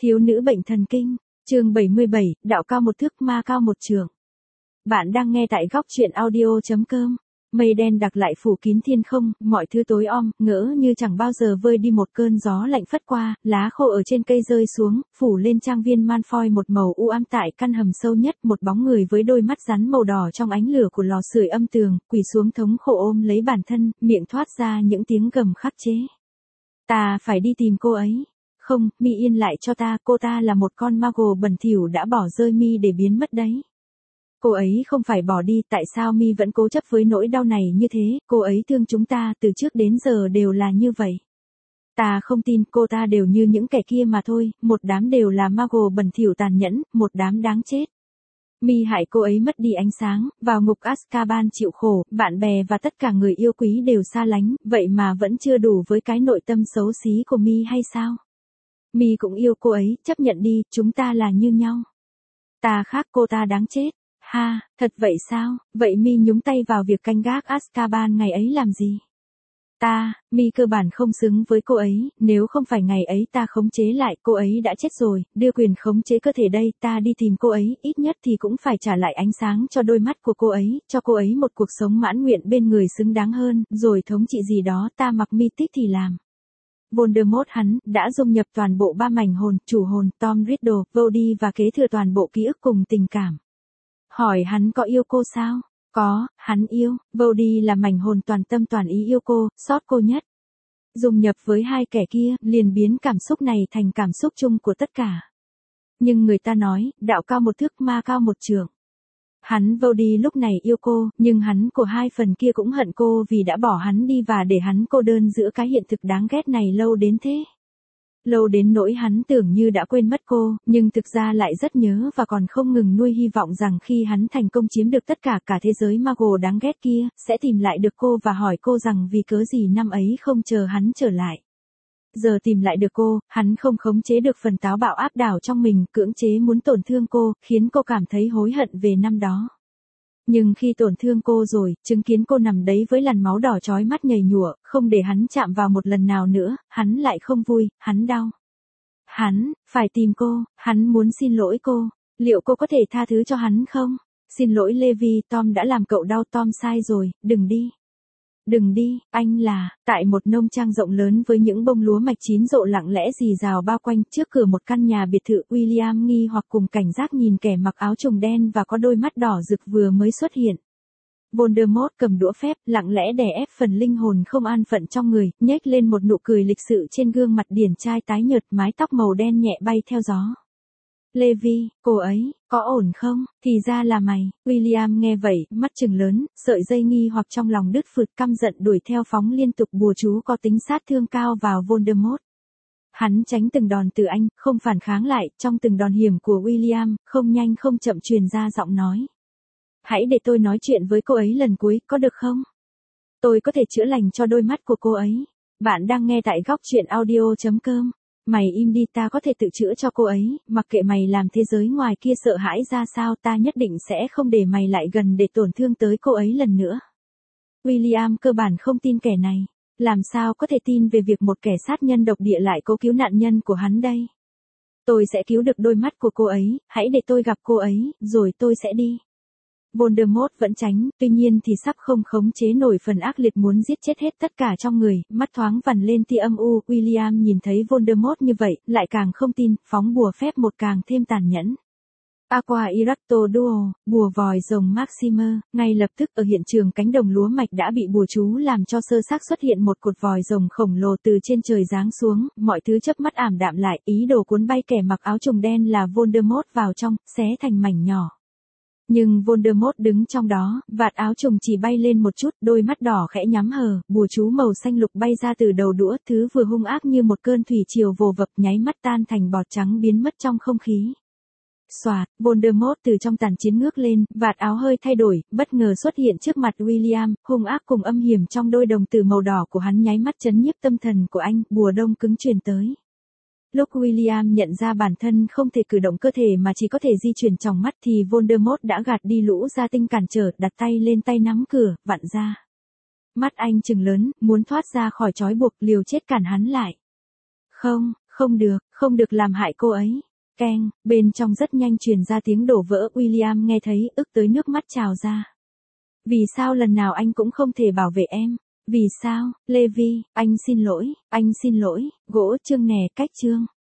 Thiếu nữ bệnh thần kinh, chương 77, đạo cao một thước ma cao một trượng. Bạn đang nghe tại góc truyện audio.com. Mây đen đặc lại phủ kín thiên không, mọi thứ tối om, ngỡ như chẳng bao giờ vơi đi một cơn gió lạnh phất qua, lá khô ở trên cây rơi xuống, phủ lên trang viên Malfoy một màu u ám tại căn hầm sâu nhất, một bóng người với đôi mắt rắn màu đỏ trong ánh lửa của lò sưởi âm tường, quỳ xuống thống khổ ôm lấy bản thân, miệng thoát ra những tiếng gầm khắc chế. Ta phải đi tìm cô ấy. Không, mi yên lại cho ta, cô ta là một con Muggle bẩn thỉu đã bỏ rơi mi để biến mất đấy. Cô ấy không phải bỏ đi, tại sao mi vẫn cố chấp với nỗi đau này như thế, cô ấy thương chúng ta, từ trước đến giờ đều là như vậy. Ta không tin, cô ta đều như những kẻ kia mà thôi, một đám đều là Muggle bẩn thỉu tàn nhẫn, một đám đáng chết. Mi hại cô ấy mất đi ánh sáng, vào ngục Azkaban chịu khổ, bạn bè và tất cả người yêu quý đều xa lánh, vậy mà vẫn chưa đủ với cái nội tâm xấu xí của mi hay sao? Mi cũng yêu cô ấy, chấp nhận đi, chúng ta là như nhau. Ta khác, cô ta đáng chết. Ha, thật vậy sao? Vậy mi nhúng tay vào việc canh gác Azkaban ngày ấy làm gì? Mi cơ bản không xứng với cô ấy, nếu không phải ngày ấy ta khống chế lại, cô ấy đã chết rồi, đưa quyền khống chế cơ thể đây, ta đi tìm cô ấy, ít nhất thì cũng phải trả lại ánh sáng cho đôi mắt của cô ấy, cho cô ấy một cuộc sống mãn nguyện bên người xứng đáng hơn, rồi thống trị gì đó ta mặc mi thích thì làm. Voldemort hắn đã dung nhập toàn bộ ba mảnh hồn, chủ hồn, Tom Riddle, Voldy và kế thừa toàn bộ ký ức cùng tình cảm. Hỏi hắn có yêu cô sao? Có, hắn yêu, Voldy là mảnh hồn toàn tâm toàn ý yêu cô, xót cô nhất. Dung nhập với hai kẻ kia, liền biến cảm xúc này thành cảm xúc chung của tất cả. Nhưng người ta nói, đạo cao một thước ma cao một trượng. Hắn Voldy lúc này yêu cô, nhưng hắn của hai phần kia cũng hận cô vì đã bỏ hắn đi và để hắn cô đơn giữa cái hiện thực đáng ghét này lâu đến thế. Lâu đến nỗi hắn tưởng như đã quên mất cô, nhưng thực ra lại rất nhớ và còn không ngừng nuôi hy vọng rằng khi hắn thành công chiếm được tất cả thế giới Muggle đáng ghét kia, sẽ tìm lại được cô và hỏi cô rằng vì cớ gì năm ấy không chờ hắn trở lại. Giờ tìm lại được cô, hắn không khống chế được phần táo bạo áp đảo trong mình, cưỡng chế muốn tổn thương cô, khiến cô cảm thấy hối hận về năm đó. Nhưng khi tổn thương cô rồi, chứng kiến cô nằm đấy với làn máu đỏ chói mắt nhầy nhụa, không để hắn chạm vào một lần nào nữa, hắn lại không vui, hắn đau. Hắn, phải tìm cô, hắn muốn xin lỗi cô, liệu cô có thể tha thứ cho hắn không? Xin lỗi Levi, Tom đã làm cậu đau, Tom sai rồi, đừng đi. Đừng đi, anh là, tại một nông trang rộng lớn với những bông lúa mạch chín rộ lặng lẽ rì rào bao quanh, trước cửa một căn nhà biệt thự, William nghi hoặc cùng cảnh giác nhìn kẻ mặc áo trùng đen và có đôi mắt đỏ rực vừa mới xuất hiện. Voldemort cầm đũa phép, lặng lẽ đè ép phần linh hồn không an phận trong người, nhếch lên một nụ cười lịch sự trên gương mặt điển trai tái nhợt, mái tóc màu đen nhẹ bay theo gió. Levi, cô ấy, có ổn không? Thì ra là mày. William nghe vậy, mắt trừng lớn, sợi dây nghi hoặc trong lòng đứt phượt, căm giận đuổi theo phóng liên tục bùa chú có tính sát thương cao vào Voldemort. Hắn tránh từng đòn từ anh, không phản kháng lại, trong từng đòn hiểm của William, không nhanh không chậm truyền ra giọng nói. Hãy để tôi nói chuyện với cô ấy lần cuối, có được không? Tôi có thể chữa lành cho đôi mắt của cô ấy. Bạn đang nghe tại góc truyện audio.com. Mày im đi, ta có thể tự chữa cho cô ấy, mặc kệ mày làm thế giới ngoài kia sợ hãi ra sao, ta nhất định sẽ không để mày lại gần để tổn thương tới cô ấy lần nữa. William cơ bản không tin kẻ này, làm sao có thể tin về việc một kẻ sát nhân độc địa lại cố cứu nạn nhân của hắn đây. Tôi sẽ cứu được đôi mắt của cô ấy, hãy để tôi gặp cô ấy, rồi tôi sẽ đi. Voldemort vẫn tránh, tuy nhiên thì sắp không khống chế nổi phần ác liệt muốn giết chết hết tất cả trong người, mắt thoáng vằn lên tia âm u, William nhìn thấy Voldemort như vậy, lại càng không tin, phóng bùa phép một càng thêm tàn nhẫn. Aqua Iracto Duo, bùa vòi rồng Maximer, ngay lập tức ở hiện trường cánh đồng lúa mạch đã bị bùa chú làm cho sơ xác xuất hiện một cột vòi rồng khổng lồ từ trên trời giáng xuống, mọi thứ chớp mắt ảm đạm lại, ý đồ cuốn bay kẻ mặc áo trùng đen là Voldemort vào trong, xé thành mảnh nhỏ. Nhưng Voldemort đứng trong đó, vạt áo trùng chỉ bay lên một chút, đôi mắt đỏ khẽ nhắm hờ, bùa chú màu xanh lục bay ra từ đầu đũa, thứ vừa hung ác như một cơn thủy triều vồ vập nháy mắt tan thành bọt trắng biến mất trong không khí. Xoạt, Voldemort từ trong tàn chiến ngước lên, vạt áo hơi thay đổi, bất ngờ xuất hiện trước mặt William, hung ác cùng âm hiểm trong đôi đồng tử màu đỏ của hắn nháy mắt chấn nhiếp tâm thần của anh, bùa đông cứng truyền tới. Lúc William nhận ra bản thân không thể cử động cơ thể mà chỉ có thể di chuyển tròng mắt thì Voldemort đã gạt đi lũ gia tinh cản trở, đặt tay lên tay nắm cửa, vặn ra. Mắt anh trừng lớn, muốn thoát ra khỏi trói buộc, liều chết cản hắn lại. không được làm hại cô ấy. Keng, bên trong rất nhanh truyền ra tiếng đổ vỡ, William nghe thấy, ức tới nước mắt trào ra. Vì sao lần nào anh cũng không thể bảo vệ em? Vì sao, Levi, anh xin lỗi, gỗ chương nè, cách chương.